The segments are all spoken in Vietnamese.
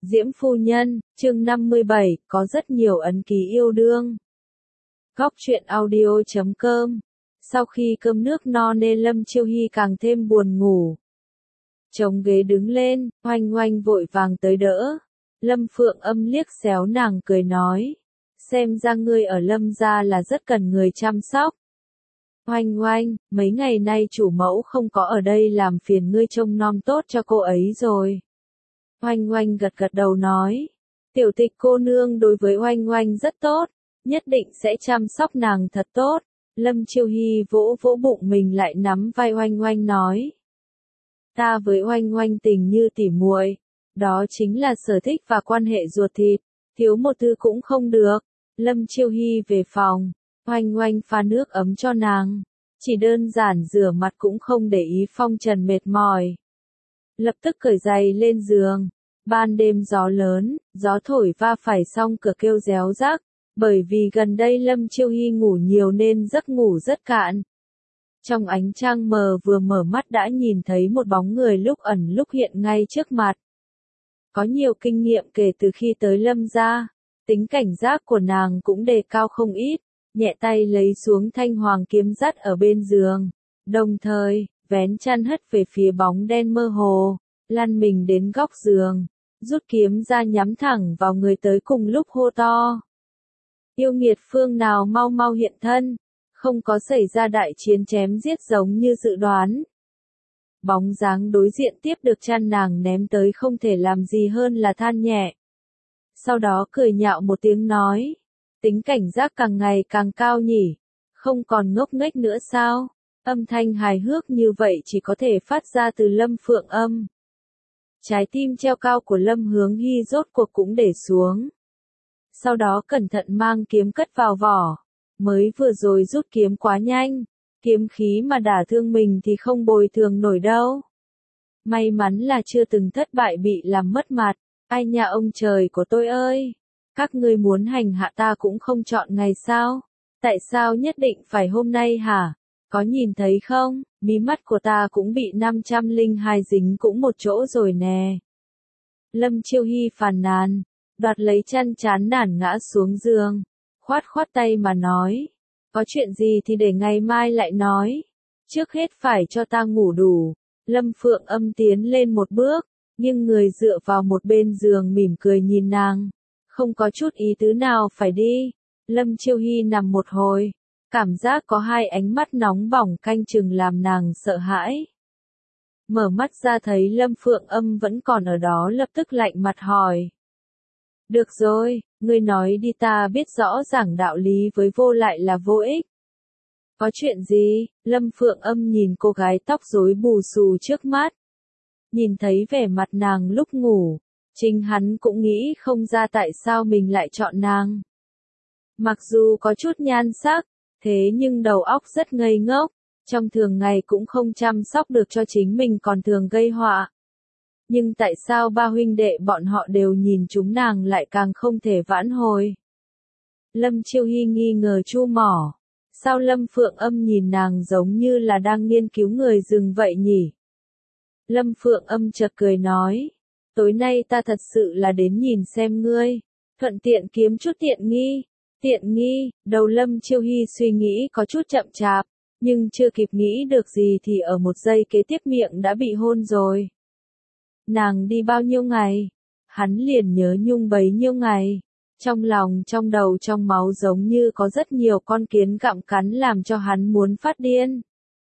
Diễm phu nhân, chương 57, có rất nhiều ấn ký yêu đương. Góc truyện audio.com. Sau khi cơm nước no nên Lâm Chiêu Hy càng thêm buồn ngủ. Chống ghế đứng lên, Oanh Oanh vội vàng tới đỡ. Lâm Phượng Âm liếc xéo nàng cười nói. Xem ra ngươi ở Lâm gia là rất cần người chăm sóc. Oanh Oanh, mấy ngày nay chủ mẫu không có ở đây làm phiền ngươi trông nom tốt cho cô ấy rồi. Oanh Oanh gật gật đầu nói. Tiểu Tịch cô nương đối với Oanh Oanh rất tốt, nhất định sẽ chăm sóc nàng thật tốt. Lâm Chiêu Hy vỗ vỗ bụng mình lại nắm vai Oanh Oanh nói. Ta với Oanh Oanh tình như tỉ muội, đó chính là sở thích và quan hệ ruột thịt, thiếu một thứ cũng không được. Lâm Chiêu Hy về phòng, Oanh Oanh pha nước ấm cho nàng, chỉ đơn giản rửa mặt cũng không để ý phong trần mệt mỏi. Lập tức cởi giày lên giường, ban đêm gió lớn, gió thổi va phải xong cửa kêu réo rắc, bởi vì gần đây Lâm Chiêu Hy ngủ nhiều nên giấc ngủ rất cạn. Trong ánh trăng mờ vừa mở mắt đã nhìn thấy một bóng người lúc ẩn lúc hiện ngay trước mặt. Có nhiều kinh nghiệm kể từ khi tới Lâm gia, tính cảnh giác của nàng cũng đề cao không ít, nhẹ tay lấy xuống thanh hoàng kiếm dắt ở bên giường, đồng thời, vén chăn hất về phía bóng đen mơ hồ, lăn mình đến góc giường, rút kiếm ra nhắm thẳng vào người tới cùng lúc hô to. Yêu nghiệt phương nào mau mau hiện thân, không có xảy ra đại chiến chém giết giống như dự đoán. Bóng dáng đối diện tiếp được chăn nàng ném tới không thể làm gì hơn là than nhẹ. Sau đó cười nhạo một tiếng nói, tính cảnh giác càng ngày càng cao nhỉ, không còn ngốc nghếch nữa sao? Âm thanh hài hước như vậy chỉ có thể phát ra từ Lâm Phượng Âm. Trái tim treo cao của Lâm Hướng Hy rốt cuộc cũng để xuống. Sau đó cẩn thận mang kiếm cất vào vỏ. Mới vừa rồi rút kiếm quá nhanh, kiếm khí mà đả thương mình thì không bồi thường nổi đâu. May mắn là chưa từng thất bại bị làm mất mặt. Ai nhà ông trời của tôi ơi! Các ngươi muốn hành hạ ta cũng không chọn ngày sao? Tại sao nhất định phải hôm nay hả? Có nhìn thấy không? Mí mắt của ta cũng bị 502 dính cũng một chỗ rồi nè. Lâm Chiêu Hy phàn nàn, đoạt lấy chăn chán nản ngã xuống giường, khoát khoát tay mà nói. Có chuyện gì thì để ngày mai lại nói. Trước hết phải cho ta ngủ đủ. Lâm Phượng Âm tiến lên một bước, nhưng người dựa vào một bên giường mỉm cười nhìn nàng. Không có chút ý tứ nào phải đi. Lâm Chiêu Hy nằm một hồi. Cảm giác có hai ánh mắt nóng bỏng canh chừng làm nàng sợ hãi. Mở mắt ra thấy Lâm Phượng Âm vẫn còn ở đó lập tức lạnh mặt hỏi. Được rồi, ngươi nói đi ta biết rõ ràng đạo lý với vô lại là vô ích. Có chuyện gì? Lâm Phượng Âm nhìn cô gái tóc rối bù xù trước mắt. Nhìn thấy vẻ mặt nàng lúc ngủ, chính hắn cũng nghĩ không ra tại sao mình lại chọn nàng. Mặc dù có chút nhan sắc, thế nhưng đầu óc rất ngây ngốc, trong thường ngày cũng không chăm sóc được cho chính mình còn thường gây họa. Nhưng tại sao ba huynh đệ bọn họ đều nhìn chúng nàng lại càng không thể vãn hồi? Lâm Chiêu Hy nghi ngờ chu mỏ. Sao Lâm Phượng Âm nhìn nàng giống như là đang nghiên cứu người rừng vậy nhỉ? Lâm Phượng Âm chợt cười nói. Tối nay ta thật sự là đến nhìn xem ngươi. Thuận tiện kiếm chút tiện nghi. Tiện nghi, đầu Lâm Chiêu Hy suy nghĩ có chút chậm chạp. Nhưng chưa kịp nghĩ được gì thì ở một giây kế tiếp miệng đã bị hôn rồi. Nàng đi bao nhiêu ngày? Hắn liền nhớ nhung bấy nhiêu ngày. Trong lòng, trong đầu, trong máu giống như có rất nhiều con kiến gặm cắn làm cho hắn muốn phát điên.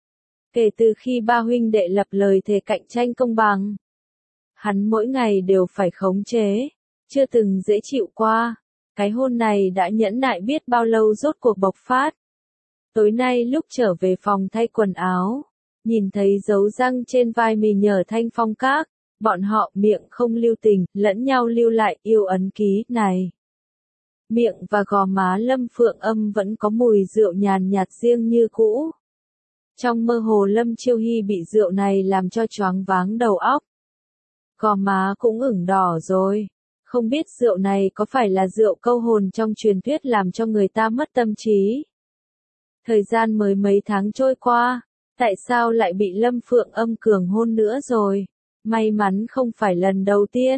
Kể từ khi ba huynh đệ lập lời thề cạnh tranh công bằng, hắn mỗi ngày đều phải khống chế, chưa từng dễ chịu qua. Cái hôn này đã nhẫn nại biết bao lâu rốt cuộc bộc phát. Tối nay lúc trở về phòng thay quần áo, nhìn thấy dấu răng trên vai mình nhờ Thanh Phong Các, bọn họ miệng không lưu tình, lẫn nhau lưu lại yêu ấn ký này. Miệng và gò má Lâm Phượng Âm vẫn có mùi rượu nhàn nhạt riêng như cũ. Trong mơ hồ Lâm Chiêu Hy bị rượu này làm cho choáng váng đầu óc. Gò má cũng ửng đỏ rồi. Không biết rượu này có phải là rượu câu hồn trong truyền thuyết làm cho người ta mất tâm trí. Thời gian mới mấy tháng trôi qua, tại sao lại bị Lâm Phượng Âm cường hôn nữa rồi? May mắn không phải lần đầu tiên.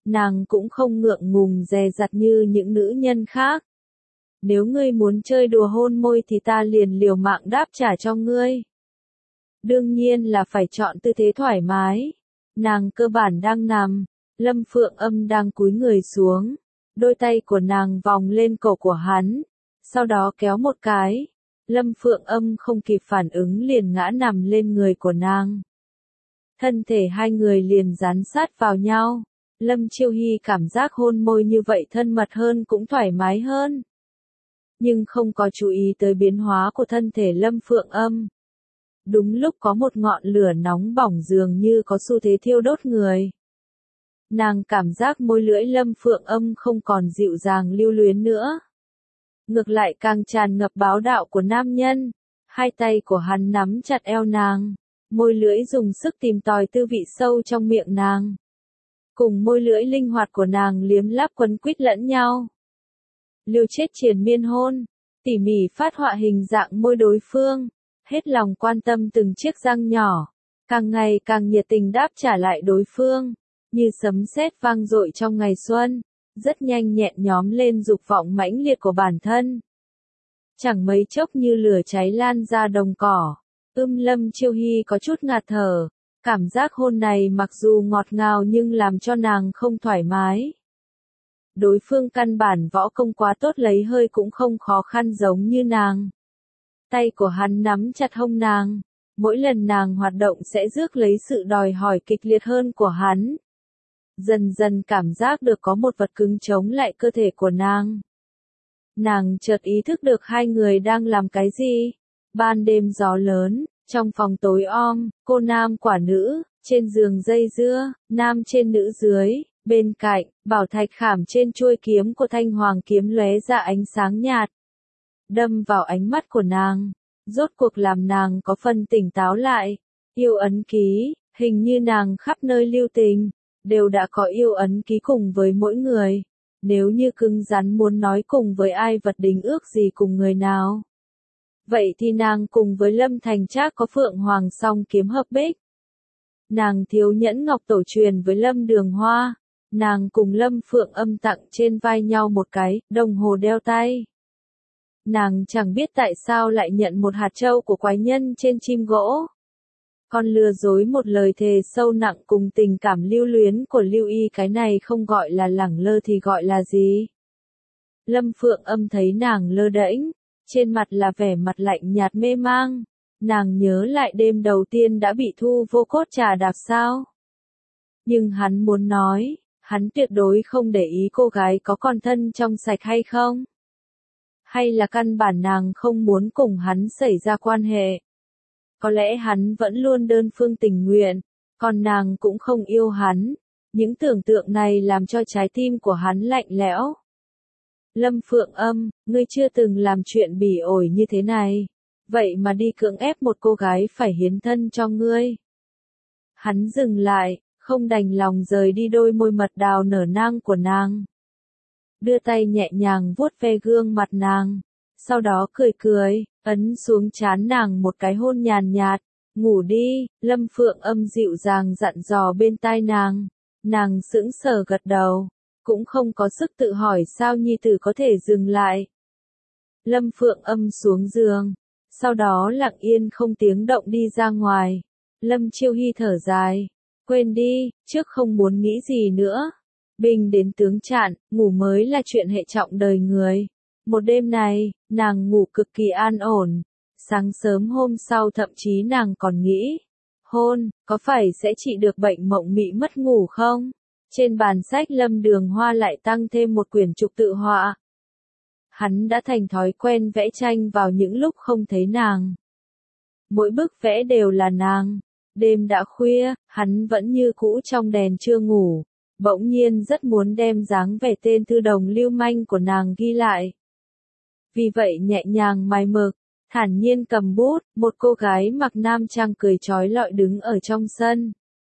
Nàng cũng không ngượng ngùng dè dặt như những nữ nhân khác. Nếu ngươi muốn chơi đùa hôn môi thì ta liền liều mạng đáp trả cho ngươi. Đương nhiên là phải chọn tư thế thoải mái. Nàng cơ bản đang nằm, Lâm Phượng Âm đang cúi người xuống, đôi tay của nàng vòng lên cổ của hắn, sau đó kéo một cái. Lâm Phượng Âm không kịp phản ứng liền ngã nằm lên người của nàng. Thân thể hai người liền dán sát vào nhau. Lâm Chiêu Hy cảm giác hôn môi như vậy thân mật hơn cũng thoải mái hơn. Nhưng không có chú ý tới biến hóa của thân thể Lâm Phượng Âm. Đúng lúc có một ngọn lửa nóng bỏng dường như có xu thế thiêu đốt người. Nàng cảm giác môi lưỡi Lâm Phượng Âm không còn dịu dàng lưu luyến nữa. Ngược lại càng tràn ngập bá đạo của nam nhân. Hai tay của hắn nắm chặt eo nàng. Môi lưỡi dùng sức tìm tòi tư vị sâu trong miệng nàng. Cùng môi lưỡi linh hoạt của nàng liếm láp quấn quýt lẫn nhau. Liều chết triền miên hôn, tỉ mỉ phát họa hình dạng môi đối phương, hết lòng quan tâm từng chiếc răng nhỏ, càng ngày càng nhiệt tình đáp trả lại đối phương, như sấm sét vang dội trong ngày xuân, rất nhanh nhẹn nhóm lên dục vọng mãnh liệt của bản thân. Chẳng mấy chốc như lửa cháy lan ra đồng cỏ, Lâm Chiêu Hy có chút ngạt thở, cảm giác hôn này mặc dù ngọt ngào nhưng làm cho nàng không thoải mái. Đối phương căn bản võ công quá tốt lấy hơi cũng không khó khăn giống như nàng. Tay của hắn nắm chặt hông nàng, mỗi lần nàng hoạt động sẽ rước lấy sự đòi hỏi kịch liệt hơn của hắn. Dần dần cảm giác được có một vật cứng chống lại cơ thể của nàng. Nàng chợt ý thức được hai người đang làm cái gì. Ban đêm gió lớn, trong phòng tối om, cô nam quả nữ, trên giường dây dưa, nam trên nữ dưới. Bên cạnh, bảo thạch khảm trên chuôi kiếm của thanh hoàng kiếm lóe ra ánh sáng nhạt. Đâm vào ánh mắt của nàng, rốt cuộc làm nàng có phần tỉnh táo lại. Yêu ấn ký, hình như nàng khắp nơi lưu tình, đều đã có yêu ấn ký cùng với mỗi người. Nếu như cứng rắn muốn nói cùng với ai vật đính ước gì cùng người nào. Vậy thì nàng cùng với Lâm Thành Trác có Phượng Hoàng song kiếm hợp bích. Nàng thiếu nhẫn ngọc tổ truyền với Lâm Đường Hoa. Nàng cùng Lâm Phượng Âm tặng trên vai nhau một cái đồng hồ đeo tay. Nàng chẳng biết tại sao lại nhận một hạt châu của quái nhân trên chim gỗ. Còn lừa dối một lời thề sâu nặng cùng tình cảm lưu luyến của Lưu Y, cái này không gọi là lẳng lơ thì gọi là gì? Lâm Phượng Âm thấy nàng lơ đễnh, trên mặt là vẻ mặt lạnh nhạt mê mang. Nàng nhớ lại đêm đầu tiên đã bị Thu Vô Cốt trà đạp sao? Nhưng hắn muốn nói, hắn tuyệt đối không để ý cô gái có con thân trong sạch hay không? Hay là căn bản nàng không muốn cùng hắn xảy ra quan hệ? Có lẽ hắn vẫn luôn đơn phương tình nguyện, còn nàng cũng không yêu hắn. Những tưởng tượng này làm cho trái tim của hắn lạnh lẽo. Lâm Phượng Âm, ngươi chưa từng làm chuyện bỉ ổi như thế này. Vậy mà đi cưỡng ép một cô gái phải hiến thân cho ngươi. Hắn dừng lại, không đành lòng rời đi đôi môi mật đào nở nang của nàng. Đưa tay nhẹ nhàng vuốt ve gương mặt nàng, sau đó cười cười, ấn xuống trán nàng một cái hôn nhàn nhạt. Ngủ đi, Lâm Phượng Âm dịu dàng dặn dò bên tai nàng. Nàng sững sờ gật đầu, cũng không có sức tự hỏi sao nhi tử có thể dừng lại. Lâm Phượng Âm xuống giường, sau đó lặng yên không tiếng động đi ra ngoài. Lâm Chiêu Hy thở dài, quên đi, trước không muốn nghĩ gì nữa. Binh đến tướng chạn, ngủ mới là chuyện hệ trọng đời người. Một đêm này, nàng ngủ cực kỳ an ổn. Sáng sớm hôm sau thậm chí nàng còn nghĩ, hôn, có phải sẽ trị được bệnh mộng mị mất ngủ không? Trên bàn sách Lâm Đường Hoa lại tăng thêm một quyển trục tự họa. Hắn đã thành thói quen vẽ tranh vào những lúc không thấy nàng. Mỗi bức vẽ đều là nàng. Đêm đã khuya, hắn vẫn như cũ trong đèn chưa ngủ. Bỗng nhiên rất muốn đem dáng vẻ tên thư đồng lưu manh của nàng ghi lại. Vì vậy nhẹ nhàng mài mực, thản nhiên cầm bút, một cô gái mặc nam trang cười trói lọi đứng ở trong sân.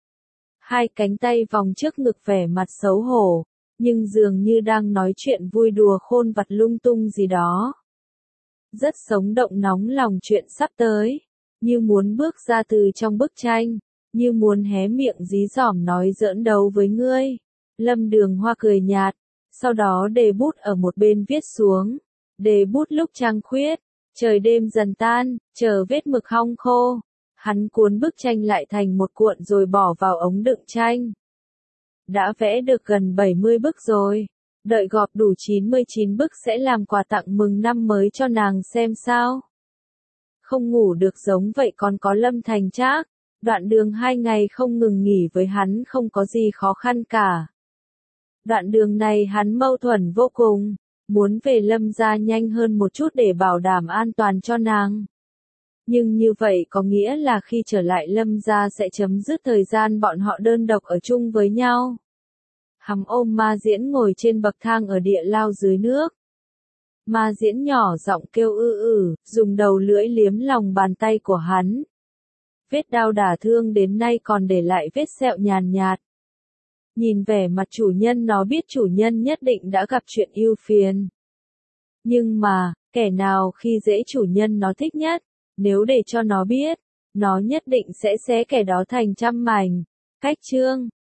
Hai cánh tay vòng trước ngực vẻ mặt xấu hổ, nhưng dường như đang nói chuyện vui đùa khôn vặt lung tung gì đó. Rất sống động nóng lòng chuyện sắp tới, như muốn bước ra từ trong bức tranh, như muốn hé miệng dí dỏm nói giỡn đấu với ngươi. Lâm Đường Hoa cười nhạt, sau đó để bút ở một bên viết xuống. Để bút lúc trăng khuyết, trời đêm dần tan, chờ vết mực hong khô. Hắn cuốn bức tranh lại thành một cuộn rồi bỏ vào ống đựng tranh. Đã vẽ được gần 70 bức rồi. Đợi gọp đủ 99 bức sẽ làm quà tặng mừng năm mới cho nàng xem sao. Không ngủ được giống vậy còn có Lâm Thành Trác. Đoạn đường 2 ngày không ngừng nghỉ với hắn không có gì khó khăn cả. Đoạn đường này hắn mâu thuẫn vô cùng, muốn về Lâm gia nhanh hơn một chút để bảo đảm an toàn cho nàng. Nhưng như vậy có nghĩa là khi trở lại Lâm gia sẽ chấm dứt thời gian bọn họ đơn độc ở chung với nhau. Hắn ôm Ma Diễn ngồi trên bậc thang ở địa lao dưới nước. Ma Diễn nhỏ giọng kêu dùng đầu lưỡi liếm lòng bàn tay của hắn. Vết đao đả thương đến nay còn để lại vết sẹo nhàn nhạt. Nhìn vẻ mặt chủ nhân nó biết chủ nhân nhất định đã gặp chuyện ưu phiền. Nhưng mà, kẻ nào khi dễ chủ nhân nó thích nhất, nếu để cho nó biết, nó nhất định sẽ xé kẻ đó thành trăm mảnh. Cách chương